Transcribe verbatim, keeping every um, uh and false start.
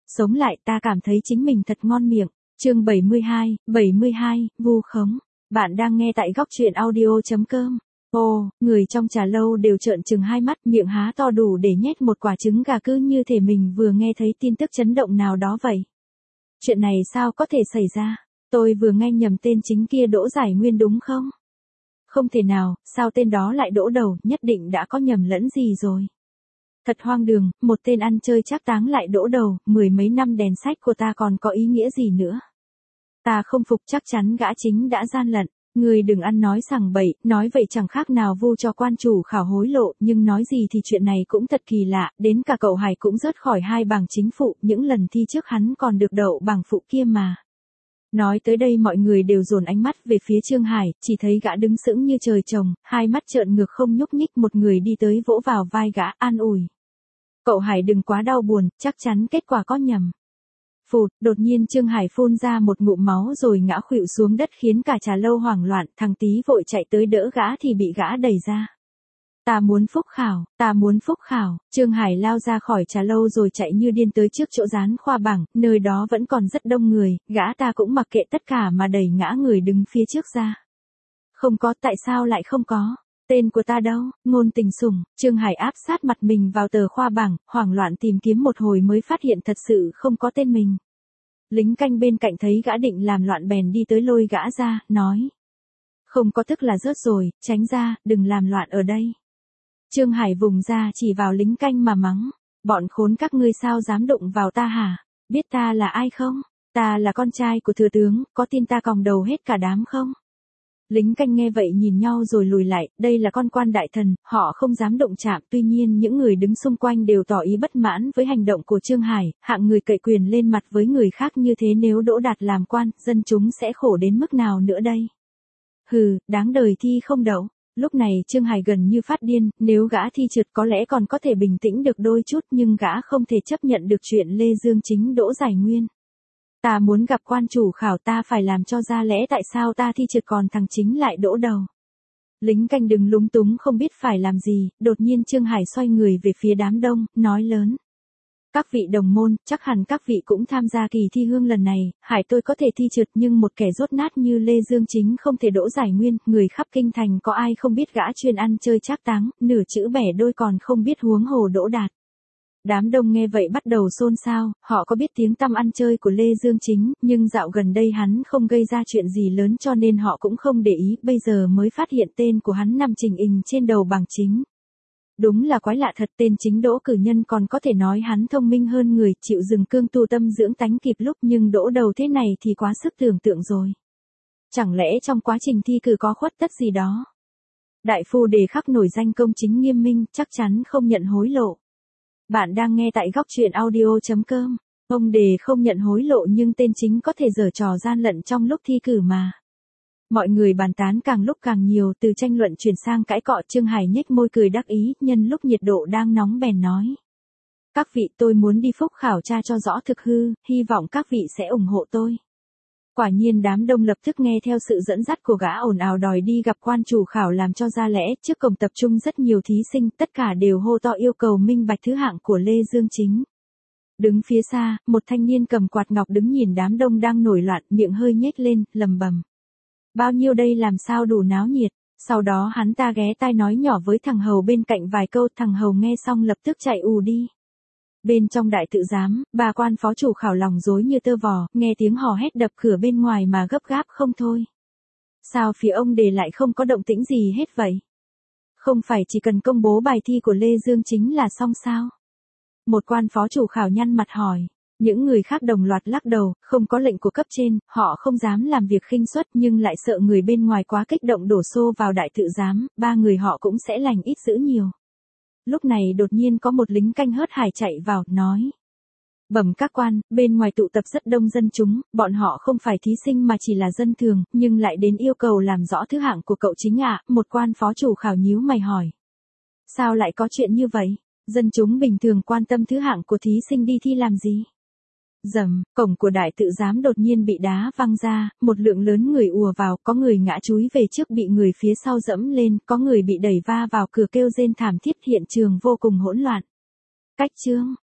sống lại ta cảm thấy chính mình thật ngon miệng. Chương bảy mươi hai, bảy mươi hai, vu khống. Bạn đang nghe tại góc truyện audio chấm com. Ồ, người trong trà lâu đều trợn trừng hai mắt, miệng há to đủ để nhét một quả trứng gà, cứ như thể mình vừa nghe thấy tin tức chấn động nào đó vậy. Chuyện này sao có thể xảy ra? Tôi vừa nghe nhầm tên chính kia Đỗ Giải Nguyên đúng không? Không thể nào, sao tên đó lại Đỗ Đầu, nhất định đã có nhầm lẫn gì rồi. Thật hoang đường, một tên ăn chơi trác táng lại Đỗ Đầu, mười mấy năm đèn sách của ta còn có ý nghĩa gì nữa. Ta không phục, chắc chắn gã chính đã gian lận. Người đừng ăn nói sằng bậy, nói vậy chẳng khác nào vu cho quan chủ khảo hối lộ, nhưng nói gì thì chuyện này cũng thật kỳ lạ, đến cả cậu Hải cũng rớt khỏi hai bằng chính phụ, những lần thi trước hắn còn được đậu bằng phụ kia mà. Nói tới đây mọi người đều dồn ánh mắt về phía Trương Hải, chỉ thấy gã đứng sững như trời trồng, hai mắt trợn ngược không nhúc nhích, một người đi tới vỗ vào vai gã, an ủi. Cậu Hải đừng quá đau buồn, chắc chắn kết quả có nhầm. Phụt, đột nhiên Trương Hải phun ra một ngụm máu rồi ngã khuỵu xuống đất khiến cả trà lâu hoảng loạn, thằng Tý vội chạy tới đỡ gã thì bị gã đẩy ra. Ta muốn phúc khảo, ta muốn phúc khảo, Trương Hải lao ra khỏi trà lâu rồi chạy như điên tới trước chỗ dán khoa bảng, nơi đó vẫn còn rất đông người, gã ta cũng mặc kệ tất cả mà đẩy ngã người đứng phía trước ra. Không có, tại sao lại không có? Tên của ta đâu? Ngôn Tình Sủng. Trương Hải áp sát mặt mình vào tờ khoa bảng, hoảng loạn tìm kiếm một hồi mới phát hiện thật sự không có tên mình. Lính canh bên cạnh thấy gã định làm loạn bèn đi tới lôi gã ra, nói. Không có tức là rớt rồi, tránh ra, đừng làm loạn ở đây. Trương Hải vùng ra chỉ vào lính canh mà mắng. Bọn khốn các ngươi sao dám đụng vào ta hả? Biết ta là ai không? Ta là con trai của thừa tướng, có tin ta còng đầu hết cả đám không? Lính canh nghe vậy nhìn nhau rồi lùi lại, đây là con quan đại thần, họ không dám động chạm, tuy nhiên những người đứng xung quanh đều tỏ ý bất mãn với hành động của Trương Hải, hạng người cậy quyền lên mặt với người khác như thế nếu Đỗ Đạt làm quan, dân chúng sẽ khổ đến mức nào nữa đây? Hừ, đáng đời thi không đậu. Lúc này Trương Hải gần như phát điên, nếu gã thi trượt có lẽ còn có thể bình tĩnh được đôi chút nhưng gã không thể chấp nhận được chuyện Lê Dương Chính Đỗ Giải Nguyên. Ta muốn gặp quan chủ khảo, ta phải làm cho ra lẽ tại sao ta thi trượt còn thằng chính lại Đỗ Đầu. Lính canh đừng lúng túng không biết phải làm gì, đột nhiên Trương Hải xoay người về phía đám đông, nói lớn. Các vị đồng môn, chắc hẳn các vị cũng tham gia kỳ thi hương lần này, Hải tôi có thể thi trượt nhưng một kẻ dốt nát như Lê Dương Chính không thể Đỗ Giải Nguyên, người khắp kinh thành có ai không biết gã chuyên ăn chơi trác táng, nửa chữ bẻ đôi còn không biết huống hồ Đỗ Đạt. Đám đông nghe vậy bắt đầu xôn xao, họ có biết tiếng tăm ăn chơi của Lê Dương Chính, nhưng dạo gần đây hắn không gây ra chuyện gì lớn cho nên họ cũng không để ý, bây giờ mới phát hiện tên của hắn nằm trình hình trên đầu bảng chính. Đúng là quái lạ thật, tên chính Đỗ cử nhân còn có thể nói hắn thông minh hơn người, chịu dừng cương tu tâm dưỡng tánh kịp lúc, nhưng Đỗ Đầu thế này thì quá sức tưởng tượng rồi. Chẳng lẽ trong quá trình thi cử có khuất tất gì đó? Đại phu Đề khắc nổi danh công chính nghiêm minh, chắc chắn không nhận hối lộ. Bạn đang nghe tại góc truyện audio chấm com. Ông Đề không nhận hối lộ nhưng tên chính có thể giở trò gian lận trong lúc thi cử mà. Mọi người bàn tán càng lúc càng nhiều, từ tranh luận chuyển sang cãi cọ. Trương Hải nhếch môi cười đắc ý, nhân lúc nhiệt độ đang nóng bèn nói. Các vị, tôi muốn đi phúc khảo tra cho rõ thực hư, hy vọng các vị sẽ ủng hộ tôi. Quả nhiên đám đông lập tức nghe theo sự dẫn dắt của gã ồn ào đòi đi gặp quan chủ khảo làm cho ra lẽ. Trước cổng tập trung rất nhiều thí sinh, tất cả đều hô to yêu cầu minh bạch thứ hạng của Lê Dương Chính. Đứng phía xa, một thanh niên cầm quạt ngọc đứng nhìn đám đông đang nổi loạn, miệng hơi nhếch lên, lầm bầm. Bao nhiêu đây làm sao đủ náo nhiệt. Sau đó hắn ta ghé tai nói nhỏ với thằng hầu bên cạnh vài câu, thằng hầu nghe xong lập tức chạy ù đi. Bên trong đại tự giám, bà quan phó chủ khảo lòng rối như tơ vò, nghe tiếng hò hét đập cửa bên ngoài mà gấp gáp không thôi. Sao phía ông Đề lại không có động tĩnh gì hết vậy? Không phải chỉ cần công bố bài thi của Lê Dương Chính là xong sao? Một quan phó chủ khảo nhăn mặt hỏi. Những người khác đồng loạt lắc đầu, không có lệnh của cấp trên, họ không dám làm việc khinh suất nhưng lại sợ người bên ngoài quá kích động đổ xô vào đại tự giám, ba người họ cũng sẽ lành ít dữ nhiều. Lúc này đột nhiên có một lính canh hớt hải chạy vào, nói. Bẩm các quan, bên ngoài tụ tập rất đông dân chúng, bọn họ không phải thí sinh mà chỉ là dân thường, nhưng lại đến yêu cầu làm rõ thứ hạng của cậu chính ạ. Một quan phó chủ khảo nhíu mày hỏi. Sao lại có chuyện như vậy? Dân chúng bình thường quan tâm thứ hạng của thí sinh đi thi làm gì? Dầm, cổng của đại tự giám đột nhiên bị đá văng ra, một lượng lớn người ùa vào, có người ngã chúi về trước bị người phía sau dẫm lên, có người bị đẩy va vào cửa kêu rên thảm thiết, hiện trường vô cùng hỗn loạn. Cách chương,